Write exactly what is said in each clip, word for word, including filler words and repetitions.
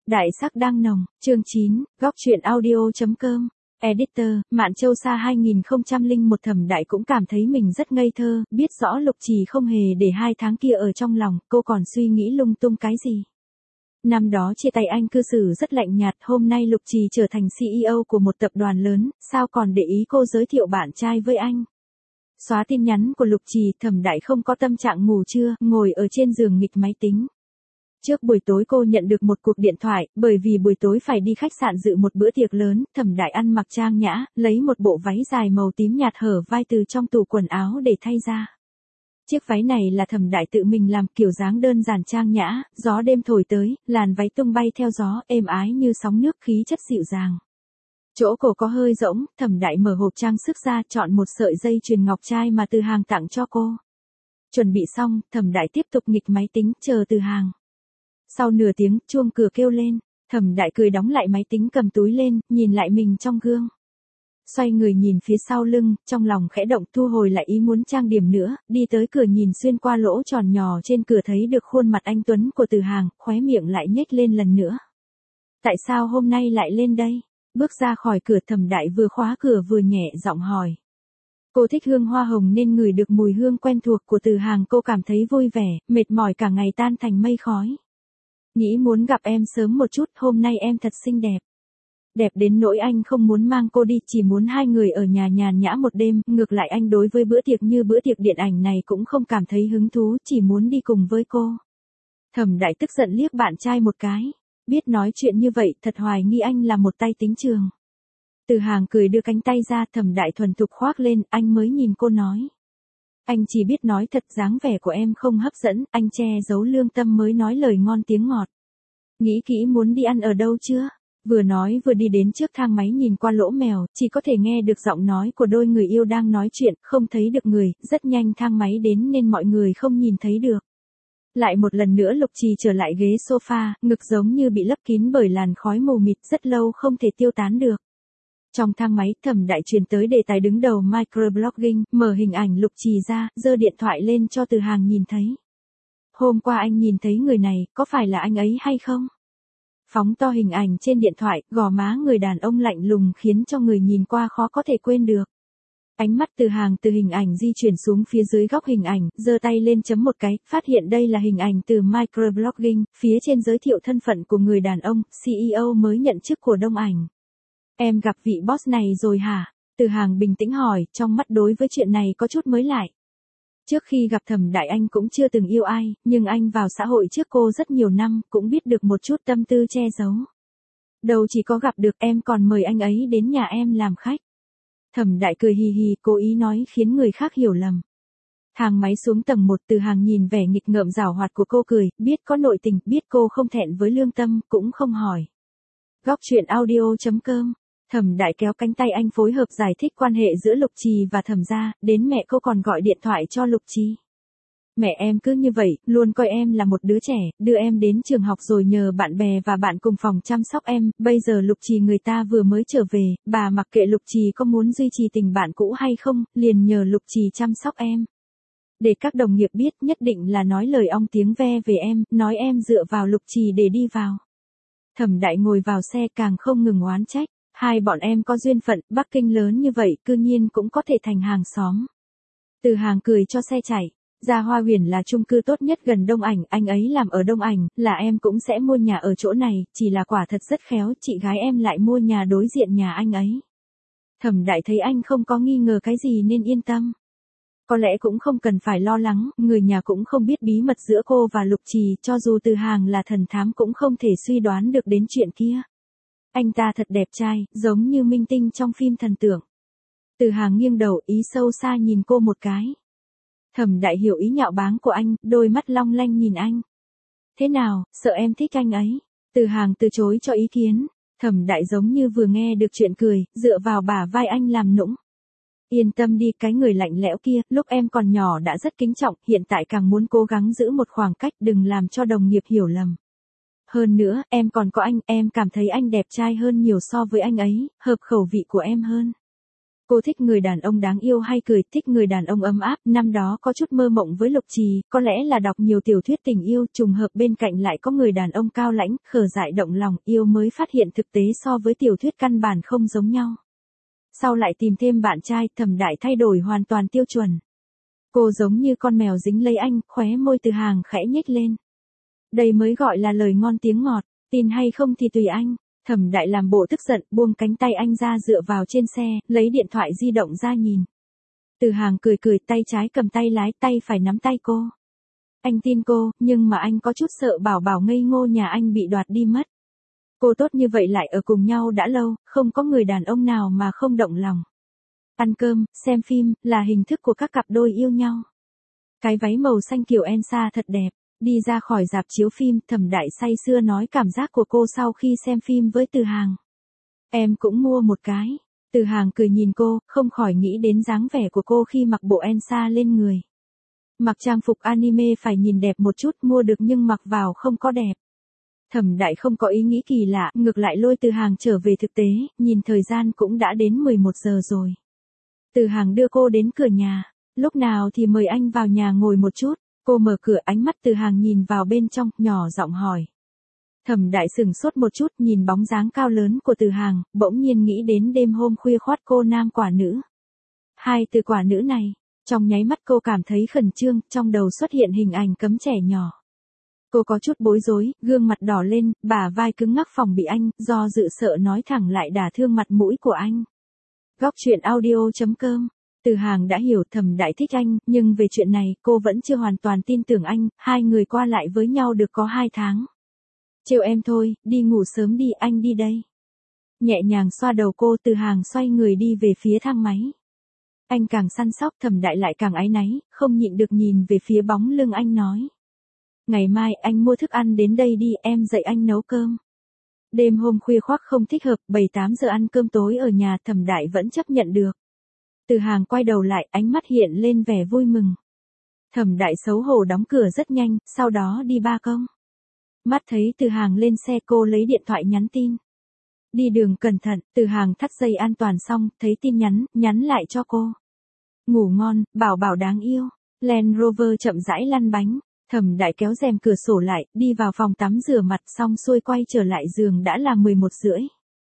Đại sắc đang nồng, chương chín, góc truyện audio.com. Editor, Mạn Châu Sa hai không không một. Thẩm Đại cũng cảm thấy mình rất ngây thơ, biết rõ Lục Trì không hề để hai tháng kia ở trong lòng, cô còn suy nghĩ lung tung cái gì. Năm đó chia tay anh cư xử rất lạnh nhạt, hôm nay Lục Trì trở thành xê e ô của một tập đoàn lớn, sao còn để ý cô giới thiệu bạn trai với anh. Xóa tin nhắn của Lục Trì, Thẩm Đại không có tâm trạng ngủ trưa, ngồi ở trên giường nghịch máy tính. Trước buổi tối cô nhận được một cuộc điện thoại, bởi vì buổi tối phải đi khách sạn dự một bữa tiệc lớn, Thẩm Đại ăn mặc trang nhã, lấy một bộ váy dài màu tím nhạt hở vai từ trong tủ quần áo để thay ra. Chiếc váy này là Thẩm Đại tự mình làm, kiểu dáng đơn giản trang nhã, gió đêm thổi tới, làn váy tung bay theo gió, êm ái như sóng nước, khí chất dịu dàng. Chỗ cổ có hơi rỗng, Thẩm Đại mở hộp trang sức ra, chọn một sợi dây chuyền ngọc trai mà Từ Hàng tặng cho cô. Chuẩn bị xong, Thẩm Đại tiếp tục nghịch máy tính, chờ Từ Hàng. Sau nửa tiếng, chuông cửa kêu lên, Thẩm Đại cười đóng lại máy tính, cầm túi lên, nhìn lại mình trong gương. Xoay người nhìn phía sau lưng, trong lòng khẽ động, thu hồi lại ý muốn trang điểm nữa, đi tới cửa nhìn xuyên qua lỗ tròn nhỏ trên cửa thấy được khuôn mặt anh tuấn của Từ Hàng, khóe miệng lại nhếch lên lần nữa. Tại sao hôm nay lại lên đây? Bước ra khỏi cửa, Thẩm Đại vừa khóa cửa vừa nhẹ giọng hỏi. Cô thích hương hoa hồng nên ngửi được mùi hương quen thuộc của Từ Hàng, cô cảm thấy vui vẻ, mệt mỏi cả ngày tan thành mây khói. Nghĩ muốn gặp em sớm một chút, hôm nay em thật xinh đẹp. Đẹp đến nỗi anh không muốn mang cô đi, chỉ muốn hai người ở nhà nhàn nhã một đêm, ngược lại anh đối với bữa tiệc như bữa tiệc điện ảnh này cũng không cảm thấy hứng thú, chỉ muốn đi cùng với cô. Thẩm Đại tức giận liếc bạn trai một cái, biết nói chuyện như vậy, thật hoài nghi anh là một tay tính trường. Từ Hàng cười đưa cánh tay ra, Thẩm Đại thuần thục khoác lên, anh mới nhìn cô nói. Anh chỉ biết nói thật, dáng vẻ của em không hấp dẫn, anh che giấu lương tâm mới nói lời ngon tiếng ngọt. Nghĩ kỹ muốn đi ăn ở đâu chưa? Vừa nói vừa đi đến trước thang máy, nhìn qua lỗ mèo, chỉ có thể nghe được giọng nói của đôi người yêu đang nói chuyện, không thấy được người, rất nhanh thang máy đến nên mọi người không nhìn thấy được. Lại một lần nữa Lục Trì trở lại ghế sofa, ngực giống như bị lấp kín bởi làn khói mù mịt, rất lâu không thể tiêu tán được. Trong thang máy, Thẩm Đại truyền tới đề tài đứng đầu microblogging, mở hình ảnh Lục Trì ra, giơ điện thoại lên cho Từ Hàng nhìn thấy. Hôm qua anh nhìn thấy người này, có phải là anh ấy hay không? Phóng to hình ảnh trên điện thoại, gò má người đàn ông lạnh lùng khiến cho người nhìn qua khó có thể quên được. Ánh mắt Từ Hàng từ hình ảnh di chuyển xuống phía dưới góc hình ảnh, giơ tay lên chấm một cái, phát hiện đây là hình ảnh từ microblogging, phía trên giới thiệu thân phận của người đàn ông, xê e ô mới nhận chức của Đông Ảnh. Em gặp vị boss này rồi hả? Từ Hàng bình tĩnh hỏi, trong mắt đối với chuyện này có chút mới lại. Trước khi gặp Thẩm Đại anh cũng chưa từng yêu ai, nhưng anh vào xã hội trước cô rất nhiều năm, cũng biết được một chút tâm tư che giấu. Đâu chỉ có gặp được, em còn mời anh ấy đến nhà em làm khách. Thẩm Đại cười hì hì, cố ý nói khiến người khác hiểu lầm. Thang máy xuống tầng một, Từ Hàng nhìn vẻ nghịch ngợm giảo hoạt của cô cười, biết có nội tình, biết cô không thẹn với lương tâm, cũng không hỏi. Góc truyện audio.com. Thẩm Đại kéo cánh tay anh phối hợp giải thích quan hệ giữa Lục Trì và Thẩm gia, đến mẹ cô còn gọi điện thoại cho Lục Trì. Mẹ em cứ như vậy, luôn coi em là một đứa trẻ, đưa em đến trường học rồi nhờ bạn bè và bạn cùng phòng chăm sóc em, bây giờ Lục Trì người ta vừa mới trở về, bà mặc kệ Lục Trì có muốn duy trì tình bạn cũ hay không, liền nhờ Lục Trì chăm sóc em. Để các đồng nghiệp biết, nhất định là nói lời ong tiếng ve về em, nói em dựa vào Lục Trì để đi vào. Thẩm Đại ngồi vào xe càng không ngừng oán trách. Hai bọn em có duyên phận, Bắc Kinh lớn như vậy, cư nhiên cũng có thể thành hàng xóm. Từ Hàng cười cho xe chạy, ra Hoa Huyền là chung cư tốt nhất gần Đông Ảnh, anh ấy làm ở Đông Ảnh, là em cũng sẽ mua nhà ở chỗ này, chỉ là quả thật rất khéo, chị gái em lại mua nhà đối diện nhà anh ấy. Thẩm Đại thấy anh không có nghi ngờ cái gì nên yên tâm. Có lẽ cũng không cần phải lo lắng, người nhà cũng không biết bí mật giữa cô và Lục Trì, cho dù Từ Hàng là thần thám cũng không thể suy đoán được đến chuyện kia. Anh ta thật đẹp trai, giống như minh tinh trong phim thần tượng. Từ Hàng nghiêng đầu, ý sâu xa nhìn cô một cái. Thẩm Đại hiểu ý nhạo báng của anh, đôi mắt long lanh nhìn anh. Thế nào, sợ em thích anh ấy? Từ Hàng từ chối cho ý kiến. Thẩm Đại giống như vừa nghe được chuyện cười, dựa vào bả vai anh làm nũng. Yên tâm đi, cái người lạnh lẽo kia, lúc em còn nhỏ đã rất kính trọng, hiện tại càng muốn cố gắng giữ một khoảng cách, đừng làm cho đồng nghiệp hiểu lầm. Hơn nữa, em còn có anh, em cảm thấy anh đẹp trai hơn nhiều so với anh ấy, hợp khẩu vị của em hơn. Cô thích người đàn ông đáng yêu hay cười, thích người đàn ông ấm áp, năm đó có chút mơ mộng với Lục Trì, có lẽ là đọc nhiều tiểu thuyết tình yêu, trùng hợp bên cạnh lại có người đàn ông cao lãnh, khờ dại động lòng, yêu mới phát hiện thực tế so với tiểu thuyết căn bản không giống nhau. Sau lại tìm thêm bạn trai, Thẩm Đại thay đổi hoàn toàn tiêu chuẩn. Cô giống như con mèo dính lấy anh, khóe môi Từ Hàng khẽ nhếch lên. Đây mới gọi là lời ngon tiếng ngọt, tin hay không thì tùy anh. Thẩm Đại làm bộ tức giận, buông cánh tay anh ra dựa vào trên xe, lấy điện thoại di động ra nhìn. Từ Hàng cười cười, tay trái cầm tay lái, tay phải nắm tay cô. Anh tin cô, nhưng mà anh có chút sợ Bảo Bảo ngây ngô nhà anh bị đoạt đi mất. Cô tốt như vậy lại ở cùng nhau đã lâu, không có người đàn ông nào mà không động lòng. Ăn cơm, xem phim, là hình thức của các cặp đôi yêu nhau. Cái váy màu xanh kiểu Elsa thật đẹp. Đi ra khỏi rạp chiếu phim, Thẩm Đại say sưa nói cảm giác của cô sau khi xem phim với Từ Hàng. Em cũng mua một cái. Từ Hàng cười nhìn cô, không khỏi nghĩ đến dáng vẻ của cô khi mặc bộ Elsa lên người. Mặc trang phục anime phải nhìn đẹp một chút, mua được nhưng mặc vào không có đẹp. Thẩm Đại không có ý nghĩ kỳ lạ, ngược lại lôi Từ Hàng trở về thực tế, nhìn thời gian cũng đã đến mười một giờ rồi. Từ Hàng đưa cô đến cửa nhà, lúc nào thì mời anh vào nhà ngồi một chút. Cô mở cửa, ánh mắt Từ Hàng nhìn vào bên trong, nhỏ giọng hỏi. Thẩm Đại sừng sốt một chút, nhìn bóng dáng cao lớn của Từ Hàng, bỗng nhiên nghĩ đến đêm hôm khuya khoắt cô nam quả nữ. Hai từ quả nữ này, trong nháy mắt cô cảm thấy khẩn trương, trong đầu xuất hiện hình ảnh cấm trẻ nhỏ. Cô có chút bối rối, gương mặt đỏ lên, bả vai cứng ngắc phòng bị anh, do dự sợ nói thẳng lại đả thương mặt mũi của anh. Góc truyện audio chấm com. Từ Hàng đã hiểu Thẩm Đại thích anh, nhưng về chuyện này cô vẫn chưa hoàn toàn tin tưởng anh, hai người qua lại với nhau được có hai tháng. Trêu em thôi, đi ngủ sớm đi, anh đi đây. Nhẹ nhàng xoa đầu cô, Từ Hàng xoay người đi về phía thang máy. Anh càng săn sóc, Thẩm Đại lại càng áy náy, không nhịn được nhìn về phía bóng lưng anh nói. Ngày mai anh mua thức ăn đến đây đi, em dạy anh nấu cơm. Đêm hôm khuya khoác không thích hợp, bảy tám giờ ăn cơm tối ở nhà, Thẩm Đại vẫn chấp nhận được. Từ Hàng quay đầu lại, ánh mắt hiện lên vẻ vui mừng. Thẩm Đại xấu hổ đóng cửa rất nhanh, sau đó đi ba công. Mắt thấy Từ Hàng lên xe, cô lấy điện thoại nhắn tin. Đi đường cẩn thận. Từ Hàng thắt dây an toàn xong, thấy tin nhắn, nhắn lại cho cô. Ngủ ngon, Bảo Bảo đáng yêu. Land Rover chậm rãi lăn bánh. Thẩm Đại kéo rèm cửa sổ lại, đi vào phòng tắm rửa mặt xong xuôi quay trở lại giường đã là mười một rưỡi.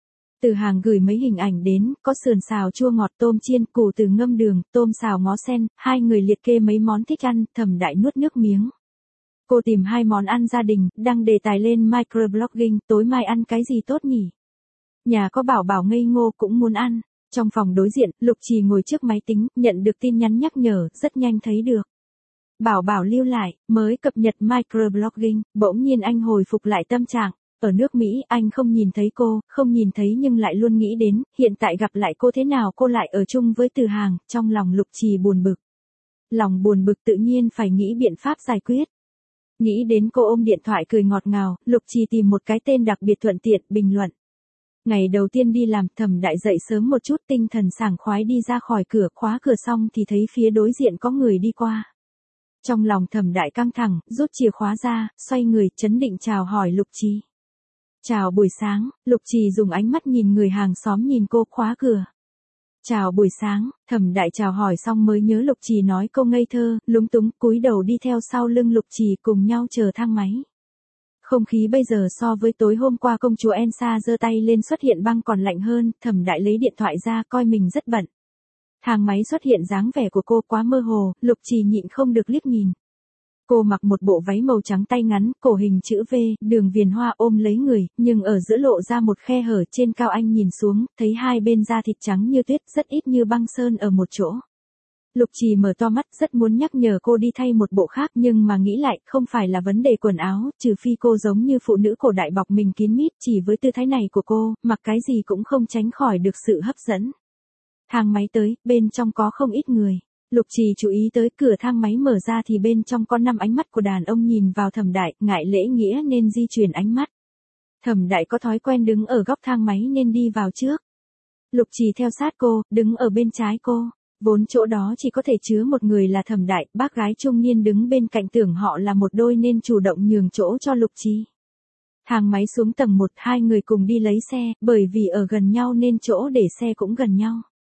Từ Hàng gửi mấy hình ảnh đến, có sườn xào chua ngọt, tôm chiên, củ từ ngâm đường, tôm xào ngó sen, hai người liệt kê mấy món thích ăn, Thẩm Đại nuốt nước miếng. Cô tìm hai món ăn gia đình, đăng đề tài lên microblogging, tối mai ăn cái gì tốt nhỉ? Nhà có Bảo Bảo ngây ngô cũng muốn ăn. Trong phòng đối diện, Lục Trì ngồi trước máy tính, nhận được tin nhắn nhắc nhở, rất nhanh thấy được. Bảo Bảo lưu lại, mới cập nhật microblogging, bỗng nhiên anh hồi phục lại tâm trạng. Ở nước Mỹ, anh không nhìn thấy cô, không nhìn thấy nhưng lại luôn nghĩ đến, hiện tại gặp lại cô thế nào cô lại ở chung với Từ Hàng, trong lòng Lục Trì buồn bực. Lòng buồn bực tự nhiên phải nghĩ biện pháp giải quyết. Nghĩ đến cô ôm điện thoại cười ngọt ngào, Lục Trì tìm một cái tên đặc biệt thuận tiện, bình luận. Ngày đầu tiên đi làm, Thẩm Đại dậy sớm một chút, tinh thần sảng khoái đi ra khỏi cửa, khóa cửa xong thì thấy phía đối diện có người đi qua. Trong lòng Thẩm Đại căng thẳng, rút chìa khóa ra, xoay người, trấn định chào hỏi Lục Trì. Chào buổi sáng. Lục Trì dùng ánh mắt nhìn người hàng xóm nhìn cô, khóa cửa. Chào buổi sáng. Thẩm Đại chào hỏi xong mới nhớ Lục Trì nói câu ngây thơ, lúng túng, cúi đầu đi theo sau lưng Lục Trì cùng nhau chờ thang máy. Không khí bây giờ so với tối hôm qua công chúa Elsa giơ tay lên xuất hiện băng còn lạnh hơn, Thẩm Đại lấy điện thoại ra coi mình rất bận. Thang máy xuất hiện dáng vẻ của cô quá mơ hồ, Lục Trì nhịn không được liếc nhìn. Cô mặc một bộ váy màu trắng tay ngắn, cổ hình chữ V, đường viền hoa ôm lấy người, nhưng ở giữa lộ ra một khe hở, trên cao anh nhìn xuống, thấy hai bên da thịt trắng như tuyết, rất ít như băng sơn ở một chỗ. Lục Trì mở to mắt, rất muốn nhắc nhở cô đi thay một bộ khác, nhưng mà nghĩ lại, không phải là vấn đề quần áo, trừ phi cô giống như phụ nữ cổ đại bọc mình kín mít, chỉ với tư thái này của cô, mặc cái gì cũng không tránh khỏi được sự hấp dẫn. Thang máy tới, bên trong có không ít người. Lục Trì chú ý tới cửa thang máy mở ra thì bên trong có năm ánh mắt của đàn ông nhìn vào Thẩm Đại, ngại lễ nghĩa nên di chuyển ánh mắt. Thẩm Đại có thói quen đứng ở góc thang máy nên đi vào trước. Lục Trì theo sát cô, đứng ở bên trái cô. Vốn chỗ đó chỉ có thể chứa một người là Thẩm Đại, bác gái trung niên đứng bên cạnh tưởng họ là một đôi nên chủ động nhường chỗ cho Lục Trì. Thang máy xuống tầng một, hai người cùng đi lấy xe, bởi vì ở gần nhau nên chỗ để xe cũng gần nhau.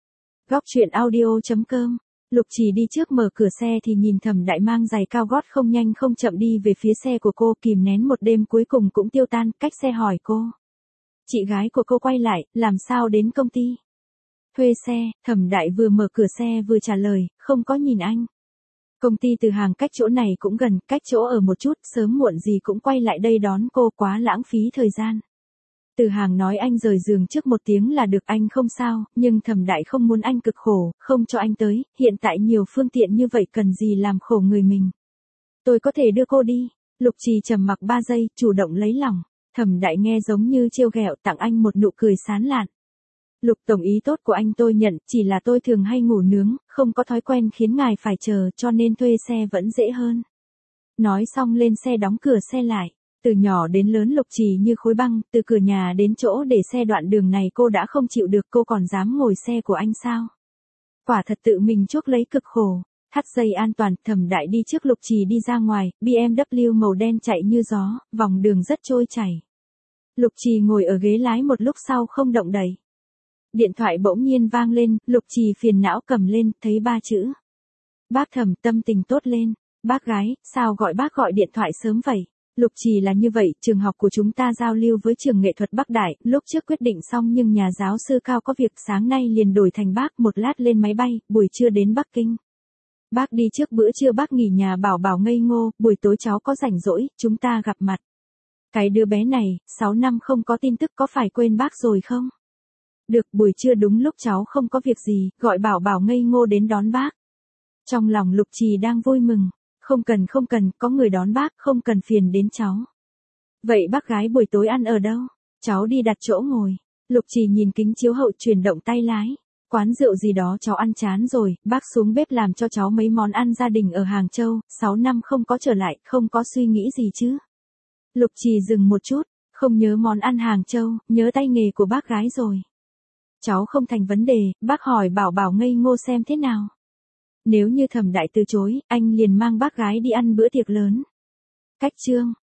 Góc truyện audio chấm com. Lục Trì đi trước mở cửa xe thì nhìn Thẩm Đại mang giày cao gót không nhanh không chậm đi về phía xe của cô, kìm nén một đêm cuối cùng cũng tiêu tan, cách xe hỏi cô. Chị gái của cô quay lại, làm sao đến công ty? Thuê xe. Thẩm Đại vừa mở cửa xe vừa trả lời, không có nhìn anh. Công ty Từ Hàng cách chỗ này cũng gần, cách chỗ ở một chút, sớm muộn gì cũng quay lại đây đón cô, quá lãng phí thời gian. Từ Hàng nói anh rời giường trước một tiếng là được, anh không sao, nhưng Thẩm Đại không muốn anh cực khổ, không cho anh tới, hiện tại nhiều phương tiện như vậy cần gì làm khổ người mình. Tôi có thể đưa cô đi. Lục Trì trầm mặc ba giây, chủ động lấy lòng. Thẩm Đại nghe giống như trêu ghẹo, tặng anh một nụ cười sán lạn. Lục tổng ý tốt của anh tôi nhận, chỉ là tôi thường hay ngủ nướng, không có thói quen khiến ngài phải chờ, cho nên thuê xe vẫn dễ hơn. Nói xong lên xe đóng cửa xe lại. Từ nhỏ đến lớn Lục Trì như khối băng, từ cửa nhà đến chỗ để xe đoạn đường này cô đã không chịu được, cô còn dám ngồi xe của anh sao? Quả thật tự mình chuốc lấy cực khổ. Thắt dây an toàn, Thẩm Đại đi trước Lục Trì đi ra ngoài, bê em vê màu đen chạy như gió, vòng đường rất trôi chảy. Lục Trì ngồi ở ghế lái một lúc sau không động đậy. Điện thoại bỗng nhiên vang lên, Lục Trì phiền não cầm lên, thấy ba chữ. Bác Thẩm, tâm tình tốt lên. Bác gái, sao gọi bác gọi điện thoại sớm vậy? Lục Trì là như vậy, trường học của chúng ta giao lưu với trường nghệ thuật Bắc Đại, lúc trước quyết định xong nhưng nhà giáo sư Cao có việc, sáng nay liền đổi thành bác, một lát lên máy bay, buổi trưa đến Bắc Kinh. Bác đi trước bữa trưa bác nghỉ nhà Bảo Bảo ngây ngô, buổi tối cháu có rảnh rỗi, chúng ta gặp mặt. Cái đứa bé này, sáu năm không có tin tức, có phải quên bác rồi không? Được, buổi trưa đúng lúc cháu không có việc gì, gọi Bảo Bảo ngây ngô đến đón bác. Trong lòng Lục Trì đang vui mừng. Không cần không cần, có người đón bác, không cần phiền đến cháu. Vậy bác gái buổi tối ăn ở đâu? Cháu đi đặt chỗ ngồi. Lục Trì nhìn kính chiếu hậu chuyển động tay lái. Quán rượu gì đó cháu ăn chán rồi, bác xuống bếp làm cho cháu mấy món ăn gia đình ở Hàng Châu, sáu năm không có trở lại, không có suy nghĩ gì chứ. Lục Trì dừng một chút, không nhớ món ăn Hàng Châu, nhớ tay nghề của bác gái rồi. Cháu không thành vấn đề, bác hỏi Bảo Bảo ngây ngô xem thế nào. Nếu như Thẩm Đại từ chối, anh liền mang bác gái đi ăn bữa tiệc lớn. Cách chương.